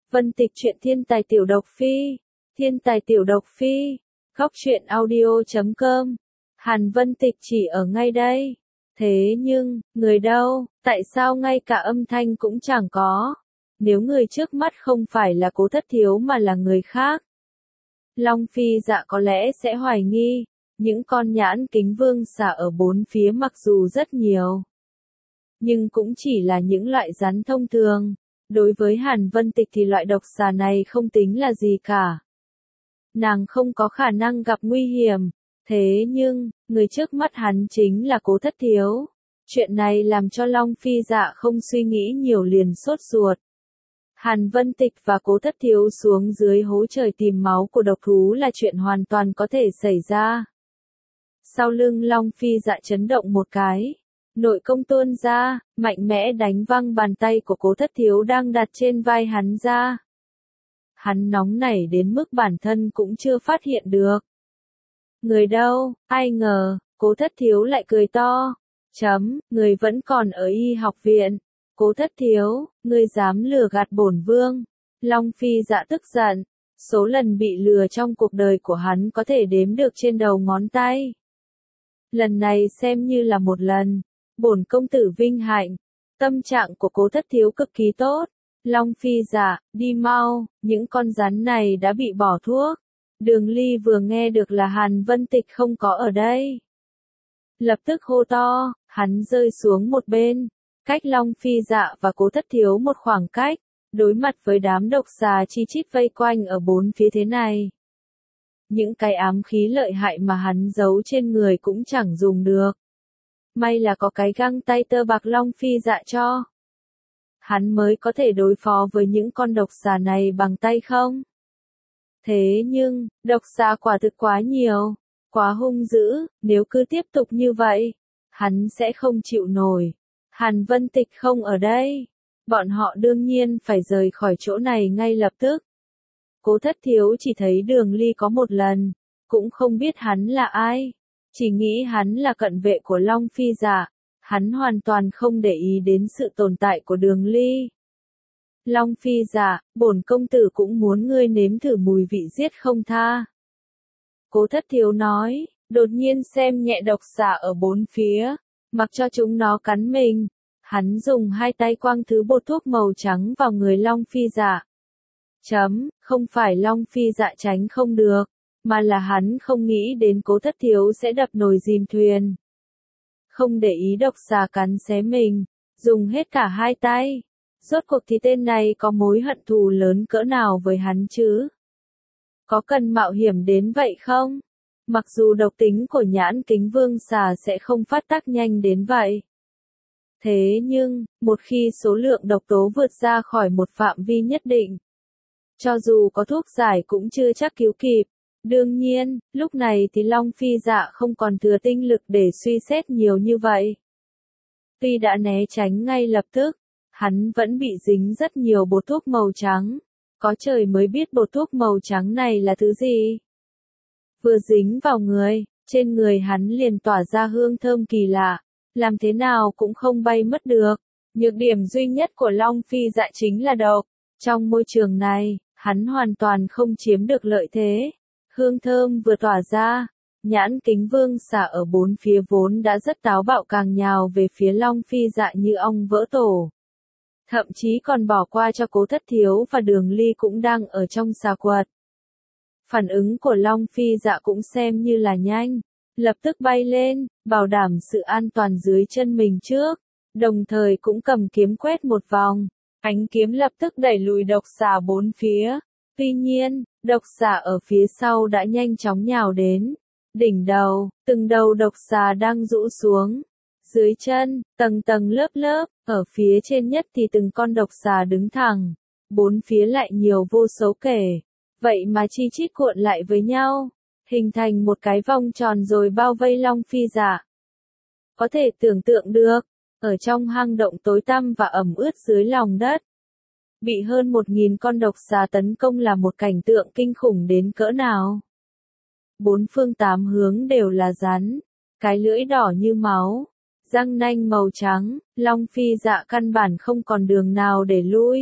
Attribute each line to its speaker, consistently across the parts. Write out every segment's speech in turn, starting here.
Speaker 1: Vân Tịch truyện thiên tài tiểu độc phi. Thiên tài tiểu độc phi. Góc truyện audio.com. Hàn Vân Tịch chỉ ở ngay đây. Thế nhưng, người đâu, tại sao ngay cả âm thanh cũng chẳng có? Nếu người trước mắt không phải là Cố Thất Thiếu mà là người khác. Long Phi Dạ có lẽ sẽ hoài nghi, những con nhãn kính vương xà ở bốn phía mặc dù rất nhiều. Nhưng cũng chỉ là những loại rắn thông thường. Đối với Hàn Vân Tịch thì loại độc xà này không tính là gì cả. Nàng không có khả năng gặp nguy hiểm. Thế nhưng, người trước mắt hắn chính là Cố Thất Thiếu. Chuyện này làm cho Long Phi Dạ không suy nghĩ nhiều liền sốt ruột. Hàn Vân Tịch và Cố Thất Thiếu xuống dưới hố trời tìm máu của độc thú là chuyện hoàn toàn có thể xảy ra. Sau lưng Long Phi Dạ chấn động một cái. Nội công tuôn ra, mạnh mẽ đánh văng bàn tay của Cố Thất Thiếu đang đặt trên vai hắn ra. Hắn nóng nảy đến mức bản thân cũng chưa phát hiện được. Người đâu, ai ngờ, Cố Thất Thiếu lại cười to. Người vẫn còn ở y học viện. Cố Thất Thiếu, ngươi dám lừa gạt bổn vương. Long Phi Dạ tức giận. Số lần bị lừa trong cuộc đời của hắn có thể đếm được trên đầu ngón tay. Lần này xem như là một lần. Bổn công tử vinh hạnh. Tâm trạng của Cố Thất Thiếu cực kỳ tốt. Long Phi Dạ, đi mau, những con rắn này đã bị bỏ thuốc. Đường Ly vừa nghe được là Hàn Vân Tịch không có ở đây. Lập tức hô to, hắn rơi xuống một bên. Cách Long Phi Dạ và Cố Thất Thiếu một khoảng cách. Đối mặt với đám độc xà chi chít vây quanh ở bốn phía thế này. Những cái ám khí lợi hại mà hắn giấu trên người cũng chẳng dùng được. May là có cái găng tay tơ bạc Long Phi Dạ cho. Hắn mới có thể đối phó với những con độc xà này bằng tay không? Thế nhưng, độc xà quả thực quá nhiều, quá hung dữ, nếu cứ tiếp tục như vậy, hắn sẽ không chịu nổi. Hàn Vân Tịch không ở đây, bọn họ đương nhiên phải rời khỏi chỗ này ngay lập tức. Cố Thất Thiếu chỉ thấy Đường Ly có một lần, cũng không biết hắn là ai, chỉ nghĩ hắn là cận vệ của Long Phi Dạ, hắn hoàn toàn không để ý đến sự tồn tại của Đường Ly. Long Phi Dạ, bổn công tử cũng muốn ngươi nếm thử mùi vị giết không tha. Cố Thất Thiếu nói, đột nhiên xem nhẹ độc xà ở bốn phía, mặc cho chúng nó cắn mình. Hắn dùng hai tay quăng thứ bột thuốc màu trắng vào người Long Phi Dạ. Không phải Long Phi Dạ tránh không được, mà là hắn không nghĩ đến Cố Thất Thiếu sẽ đập nồi dìm thuyền. Không để ý độc xà cắn xé mình, dùng hết cả hai tay. Rốt cuộc thì tên này có mối hận thù lớn cỡ nào với hắn chứ? Có cần mạo hiểm đến vậy không? Mặc dù độc tính của nhãn kính vương xà sẽ không phát tác nhanh đến vậy. Thế nhưng, một khi số lượng độc tố vượt ra khỏi một phạm vi nhất định, cho dù có thuốc giải cũng chưa chắc cứu kịp. Đương nhiên, lúc này thì Long Phi Dạ không còn thừa tinh lực để suy xét nhiều như vậy. Tuy đã né tránh ngay lập tức, hắn vẫn bị dính rất nhiều bột thuốc màu trắng. Có trời mới biết bột thuốc màu trắng này là thứ gì. Vừa dính vào người, trên người hắn liền tỏa ra hương thơm kỳ lạ, làm thế nào cũng không bay mất được. Nhược điểm duy nhất của Long Phi Dạ chính là độc. Trong môi trường này, hắn hoàn toàn không chiếm được lợi thế. Hương thơm vừa tỏa ra, nhãn kính vương xà ở bốn phía vốn đã rất táo bạo càng nhào về phía Long Phi Dạ như ong vỡ tổ. Thậm chí còn bỏ qua cho Cố Thất Thiếu và Đường Ly cũng đang ở trong xà quật. Phản ứng của Long Phi Dạ cũng xem như là nhanh, lập tức bay lên, bảo đảm sự an toàn dưới chân mình trước, đồng thời cũng cầm kiếm quét một vòng, ánh kiếm lập tức đẩy lùi độc xà bốn phía. Tuy nhiên, độc xà ở phía sau đã nhanh chóng nhào đến. Đỉnh đầu, từng đầu độc xà đang rũ xuống. Dưới chân, tầng tầng lớp lớp, ở phía trên nhất thì từng con độc xà đứng thẳng. Bốn phía lại nhiều vô số kể. Vậy mà chi chít cuộn lại với nhau, hình thành một cái vòng tròn rồi bao vây Long Phi Dạ. Có thể tưởng tượng được, ở trong hang động tối tăm và ẩm ướt dưới lòng đất, bị hơn 1000 con độc xà tấn công là một cảnh tượng kinh khủng đến cỡ nào. Bốn phương tám hướng đều là rắn, cái lưỡi đỏ như máu, răng nanh màu trắng, Long Phi Dạ căn bản không còn đường nào để lui.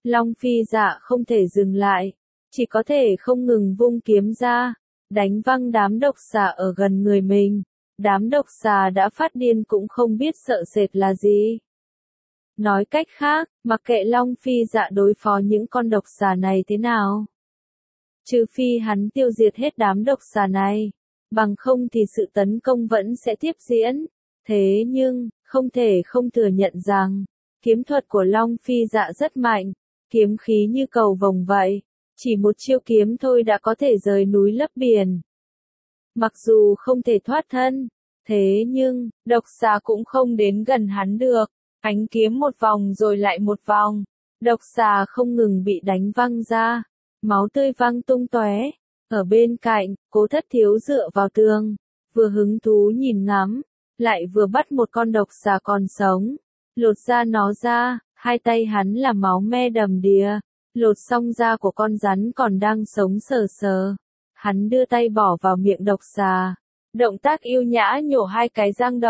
Speaker 1: Long Phi Dạ không thể dừng lại, chỉ có thể không ngừng vung kiếm ra, đánh văng đám độc xà ở gần người mình. Đám độc xà đã phát điên cũng không biết sợ sệt là gì. Nói cách khác, mặc kệ Long Phi Dạ đối phó những con độc xà này thế nào, trừ phi hắn tiêu diệt hết đám độc xà này, bằng không thì sự tấn công vẫn sẽ tiếp diễn. Thế nhưng, không thể không thừa nhận rằng, kiếm thuật của Long Phi Dạ rất mạnh, kiếm khí như cầu vồng vậy, chỉ một chiêu kiếm thôi đã có thể rời núi lấp biển. Mặc dù không thể thoát thân, thế nhưng, độc xà cũng không đến gần hắn được, ánh kiếm một vòng rồi lại một vòng, độc xà không ngừng bị đánh văng ra, máu tươi văng tung tóe. Ở bên cạnh, Cố Thất Thiếu dựa vào tường, vừa hứng thú nhìn ngắm, lại vừa bắt một con độc xà còn sống, lột da nó ra, hai tay hắn là máu me đầm đìa, lột xong da của con rắn còn đang sống sờ sờ. Hắn đưa tay bỏ vào miệng độc xà, động tác yêu nhã nhổ hai cái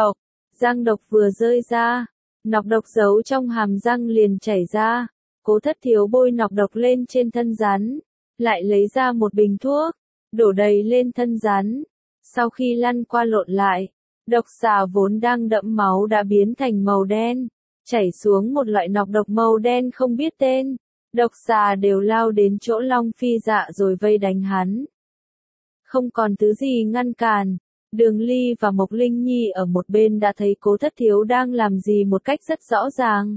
Speaker 1: răng độc vừa rơi ra, nọc độc giấu trong hàm răng liền chảy ra. Cố Thất Thiếu bôi nọc độc lên trên thân rắn, lại lấy ra một bình thuốc, đổ đầy lên thân rắn. Sau khi lăn qua lộn lại, độc xà vốn đang đẫm máu đã biến thành màu đen, chảy xuống một loại nọc độc màu đen không biết tên. Độc xà đều lao đến chỗ Long Phi Dạ rồi vây đánh hắn. Không còn thứ gì ngăn cản, Đường Ly và Mộc Linh Nhi ở một bên đã thấy Cố Thất Thiếu đang làm gì một cách rất rõ ràng.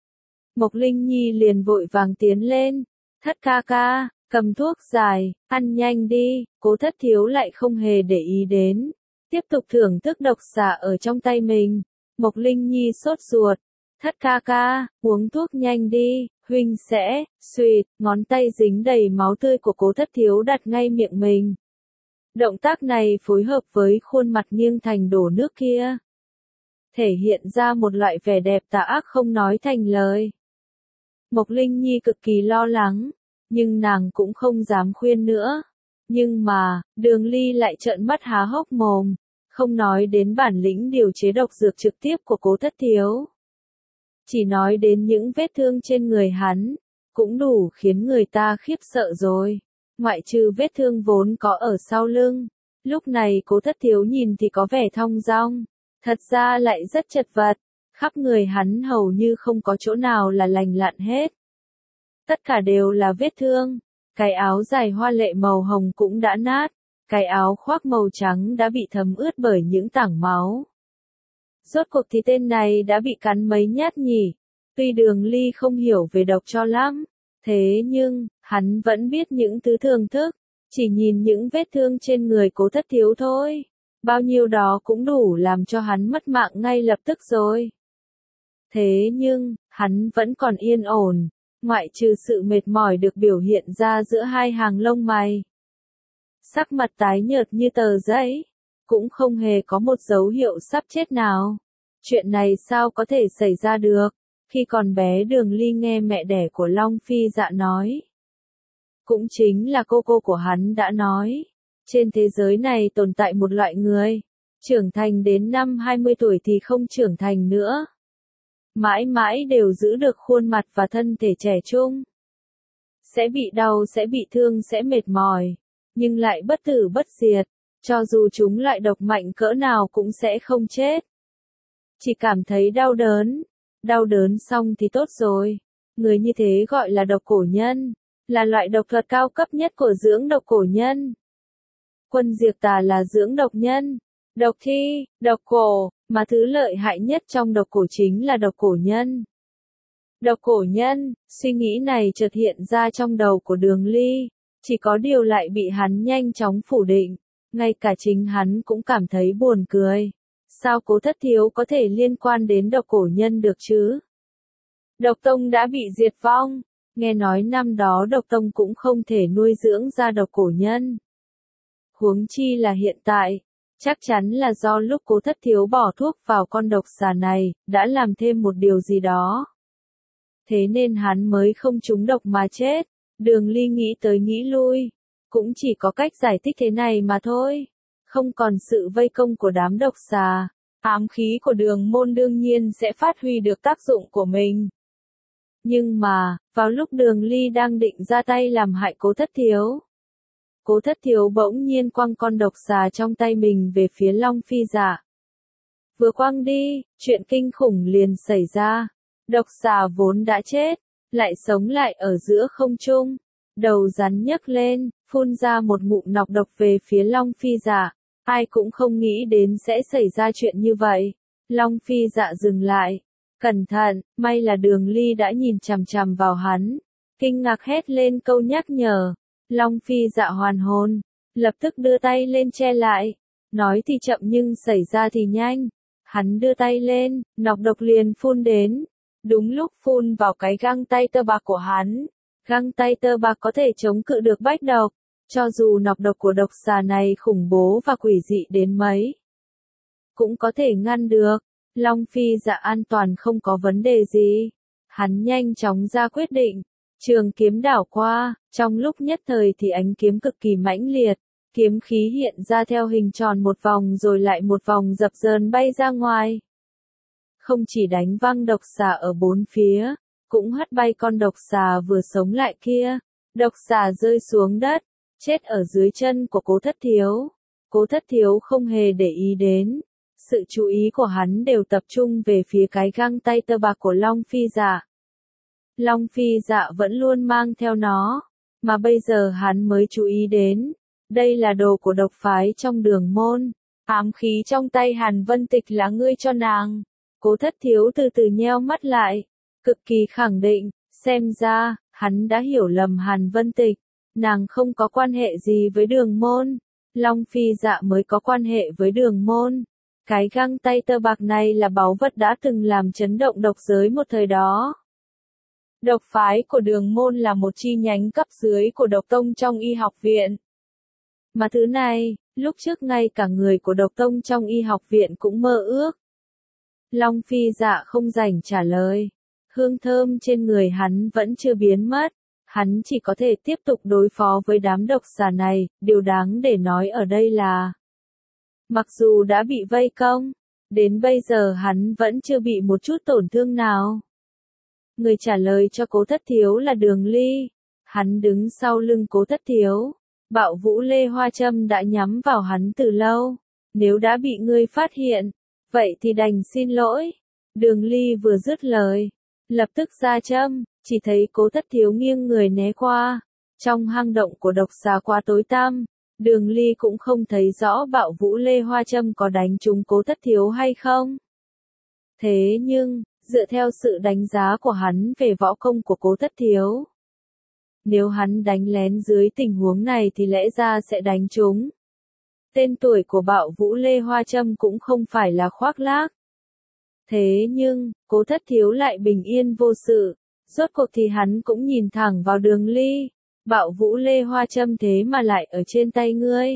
Speaker 1: Mộc Linh Nhi liền vội vàng tiến lên, Thất ca ca, cầm thuốc giải, ăn nhanh đi. Cố Thất Thiếu lại không hề để ý đến, tiếp tục thưởng thức độc xà ở trong tay mình. Mộc Linh Nhi sốt ruột, Thất ca ca, uống thuốc nhanh đi, huynh sẽ, suýt, ngón tay dính đầy máu tươi của Cố Thất Thiếu đặt ngay miệng mình. Động tác này phối hợp với khuôn mặt nghiêng thành đổ nước kia, thể hiện ra một loại vẻ đẹp tà ác không nói thành lời. Mộc Linh Nhi cực kỳ lo lắng, nhưng nàng cũng không dám khuyên nữa. Nhưng mà, Đường Ly lại trợn mắt há hốc mồm, không nói đến bản lĩnh điều chế độc dược trực tiếp của Cố Thất Thiếu. Chỉ nói đến những vết thương trên người hắn, cũng đủ khiến người ta khiếp sợ rồi. Ngoại trừ vết thương vốn có ở sau lưng, lúc này Cố Thất Thiếu nhìn thì có vẻ thong dong, thật ra lại rất chật vật, khắp người hắn hầu như không có chỗ nào là lành lặn hết. Tất cả đều là vết thương, cái áo dài hoa lệ màu hồng cũng đã nát, cái áo khoác màu trắng đã bị thấm ướt bởi những tảng máu. Rốt cuộc thì tên này đã bị cắn mấy nhát nhỉ? Tuy Đường Ly không hiểu về độc cho lắm, thế nhưng, hắn vẫn biết những thứ thưởng thức, chỉ nhìn những vết thương trên người Cố Thất Thiếu thôi. Bao nhiêu đó cũng đủ làm cho hắn mất mạng ngay lập tức rồi. Thế nhưng, hắn vẫn còn yên ổn, ngoại trừ sự mệt mỏi được biểu hiện ra giữa hai hàng lông mày. Sắc mặt tái nhợt như tờ giấy, cũng không hề có một dấu hiệu sắp chết nào. Chuyện này sao có thể xảy ra được? Khi còn bé Đường Ly nghe mẹ đẻ của Long Phi Dạ nói. Cũng chính là cô của hắn đã nói. Trên thế giới này tồn tại một loại người, trưởng thành đến năm 20 tuổi thì không trưởng thành nữa. Mãi mãi đều giữ được khuôn mặt và thân thể trẻ trung. Sẽ bị đau, sẽ bị thương, sẽ mệt mỏi, nhưng lại bất tử bất diệt. Cho dù chúng lại độc mạnh cỡ nào cũng sẽ không chết. Chỉ cảm thấy đau đớn xong thì tốt rồi. Người như thế gọi là độc cổ nhân, là loại độc thuật cao cấp nhất của dưỡng độc cổ nhân. Quân Diệt Tà là dưỡng độc nhân, độc thi, độc cổ, mà thứ lợi hại nhất trong độc cổ chính là độc cổ nhân. Độc cổ nhân, suy nghĩ này chợt hiện ra trong đầu của Đường Ly, chỉ có điều lại bị hắn nhanh chóng phủ định, ngay cả chính hắn cũng cảm thấy buồn cười. Sao Cố Thất Thiếu có thể liên quan đến độc cổ nhân được chứ? Độc tông đã bị diệt vong, nghe nói năm đó độc tông cũng không thể nuôi dưỡng ra độc cổ nhân. Huống chi là hiện tại, chắc chắn là do lúc Cố Thất Thiếu bỏ thuốc vào con độc xà này, đã làm thêm một điều gì đó. Thế nên hắn mới không trúng độc mà chết. Đường Ly nghĩ tới nghĩ lui, cũng chỉ có cách giải thích thế này mà thôi. Không còn sự vây công của đám độc xà, ám khí của Đường Môn đương nhiên sẽ phát huy được tác dụng của mình. Nhưng mà, vào lúc Đường Ly đang định ra tay làm hại Cố Thất Thiếu, Cố Thất Thiếu bỗng nhiên quăng con độc xà trong tay mình về phía Long Phi Dạ. Vừa quăng đi, chuyện kinh khủng liền xảy ra. Độc xà vốn đã chết, lại sống lại ở giữa không trung. Đầu rắn nhấc lên, phun ra một ngụm nọc độc về phía Long Phi Dạ. Ai cũng không nghĩ đến sẽ xảy ra chuyện như vậy. Long Phi Dạ dừng lại. Cẩn thận, may là Đường Ly đã nhìn chằm chằm vào hắn. Kinh ngạc hét lên câu nhắc nhở. Long Phi Dạ hoàn hồn, lập tức đưa tay lên che lại. Nói thì chậm nhưng xảy ra thì nhanh. Hắn đưa tay lên, nọc độc liền phun đến. Đúng lúc phun vào cái găng tay tơ bạc của hắn. Găng tay tơ bạc có thể chống cự được bách độc. Cho dù nọc độc của độc xà này khủng bố và quỷ dị đến mấy, cũng có thể ngăn được. Long Phi Dạ an toàn không có vấn đề gì. Hắn nhanh chóng ra quyết định. Trường kiếm đảo qua, trong lúc nhất thời thì ánh kiếm cực kỳ mãnh liệt. Kiếm khí hiện ra theo hình tròn một vòng rồi lại một vòng dập dờn bay ra ngoài. Không chỉ đánh văng độc xà ở bốn phía, cũng hất bay con độc xà vừa sống lại kia. Độc xà rơi xuống đất, chết ở dưới chân của Cố Thất Thiếu. Cố Thất Thiếu không hề để ý đến. Sự chú ý của hắn đều tập trung về phía cái găng tay tơ bạc của Long Phi Dạ. Long Phi Dạ vẫn luôn mang theo nó, mà bây giờ hắn mới chú ý đến. Đây là đồ của độc phái trong Đường môn. Ám khí trong tay Hàn Vân Tịch là ngươi cho nàng. Cố Thất Thiếu từ từ nheo mắt lại, cực kỳ khẳng định, xem ra, hắn đã hiểu lầm Hàn Vân Tịch. Nàng không có quan hệ gì với Đường môn. Long Phi Dạ mới có quan hệ với Đường môn. Cái găng tay tơ bạc này là báu vật đã từng làm chấn động độc giới một thời đó. Độc phái của Đường môn là một chi nhánh cấp dưới của độc tông trong y học viện. Mà thứ này, lúc trước ngay cả người của độc tông trong y học viện cũng mơ ước. Long Phi Dạ không rảnh trả lời. Hương thơm trên người hắn vẫn chưa biến mất. Hắn chỉ có thể tiếp tục đối phó với đám độc xà này. Điều đáng để nói ở đây là, mặc dù đã bị vây công, đến bây giờ hắn vẫn chưa bị một chút tổn thương nào. Người trả lời cho Cố Thất Thiếu là Đường Ly. Hắn đứng sau lưng Cố Thất Thiếu. Bạo Vũ Lê Hoa Châm đã nhắm vào hắn từ lâu. Nếu đã bị ngươi phát hiện, vậy thì đành xin lỗi. Đường Ly vừa dứt lời, lập tức ra châm, chỉ thấy Cố Thất Thiếu nghiêng người né qua. Trong hang động của độc xà quá tối tăm, Đường Ly cũng không thấy rõ Bạo Vũ Lê Hoa Châm có đánh trúng Cố Thất Thiếu hay không. Thế nhưng, dựa theo sự đánh giá của hắn về võ công của Cố Thất Thiếu, nếu hắn đánh lén dưới tình huống này thì lẽ ra sẽ đánh trúng. Tên tuổi của Bạo Vũ Lê Hoa Châm cũng không phải là khoác lác. Thế nhưng, Cố Thất Thiếu lại bình yên vô sự. Rốt cuộc thì hắn cũng nhìn thẳng vào Đường Ly. Bạo Vũ Lê Hoa Châm thế mà lại ở trên tay ngươi.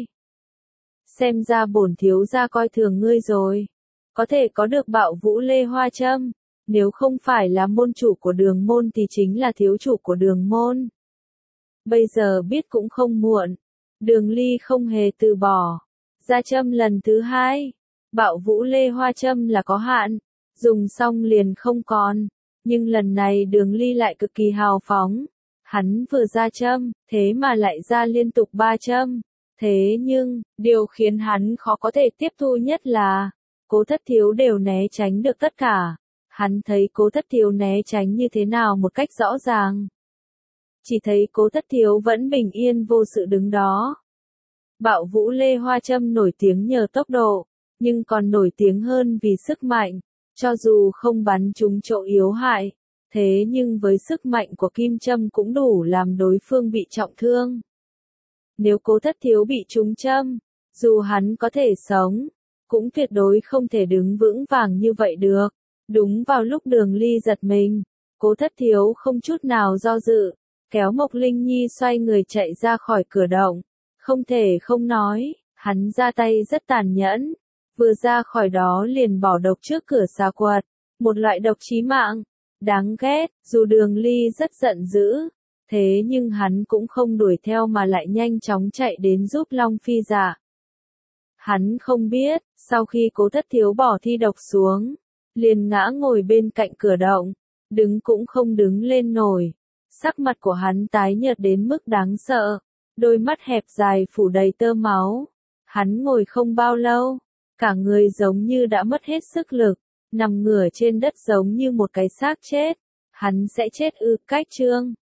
Speaker 1: Xem ra bổn thiếu gia coi thường ngươi rồi. Có thể có được Bạo Vũ Lê Hoa Châm, nếu không phải là môn chủ của Đường môn thì chính là thiếu chủ của Đường môn. Bây giờ biết cũng không muộn. Đường Ly không hề từ bỏ. Ra châm lần thứ hai. Bạo Vũ Lê Hoa Châm là có hạn, dùng xong liền không còn. Nhưng lần này Đường Ly lại cực kỳ hào phóng. Hắn vừa ra châm, thế mà lại ra liên tục 3 châm. Thế nhưng, điều khiến hắn khó có thể tiếp thu nhất là, Cố Thất Thiếu đều né tránh được tất cả. Hắn thấy Cố Thất Thiếu né tránh như thế nào một cách rõ ràng. Chỉ thấy Cố Thất Thiếu vẫn bình yên vô sự đứng đó. Bạo Vũ Lê Hoa Châm nổi tiếng nhờ tốc độ, nhưng còn nổi tiếng hơn vì sức mạnh. Cho dù không bắn trúng chỗ yếu hại, thế nhưng với sức mạnh của kim châm cũng đủ làm đối phương bị trọng thương. Nếu Cố Thất Thiếu bị trúng châm, dù hắn có thể sống, cũng tuyệt đối không thể đứng vững vàng như vậy được. Đúng vào lúc Đường Ly giật mình, Cố Thất Thiếu không chút nào do dự, kéo Mộc Linh Nhi xoay người chạy ra khỏi cửa động. Không thể không nói, hắn ra tay rất tàn nhẫn. Vừa ra khỏi đó liền bỏ độc trước cửa xà quật. Một loại độc chí mạng. Đáng ghét, dù Đường Ly rất giận dữ. Thế nhưng hắn cũng không đuổi theo mà lại nhanh chóng chạy đến giúp Long Phi Dạ. Hắn không biết, sau khi Cố Thất Thiếu bỏ thi độc xuống, liền ngã ngồi bên cạnh cửa động. đứng cũng không đứng lên nổi. Sắc mặt của hắn tái nhợt đến mức đáng sợ, đôi mắt hẹp dài phủ đầy tơ máu. Hắn ngồi không bao lâu, cả người giống như đã mất hết sức lực, nằm ngửa trên đất giống như một cái xác chết. Hắn sẽ chết ư? Cách Trương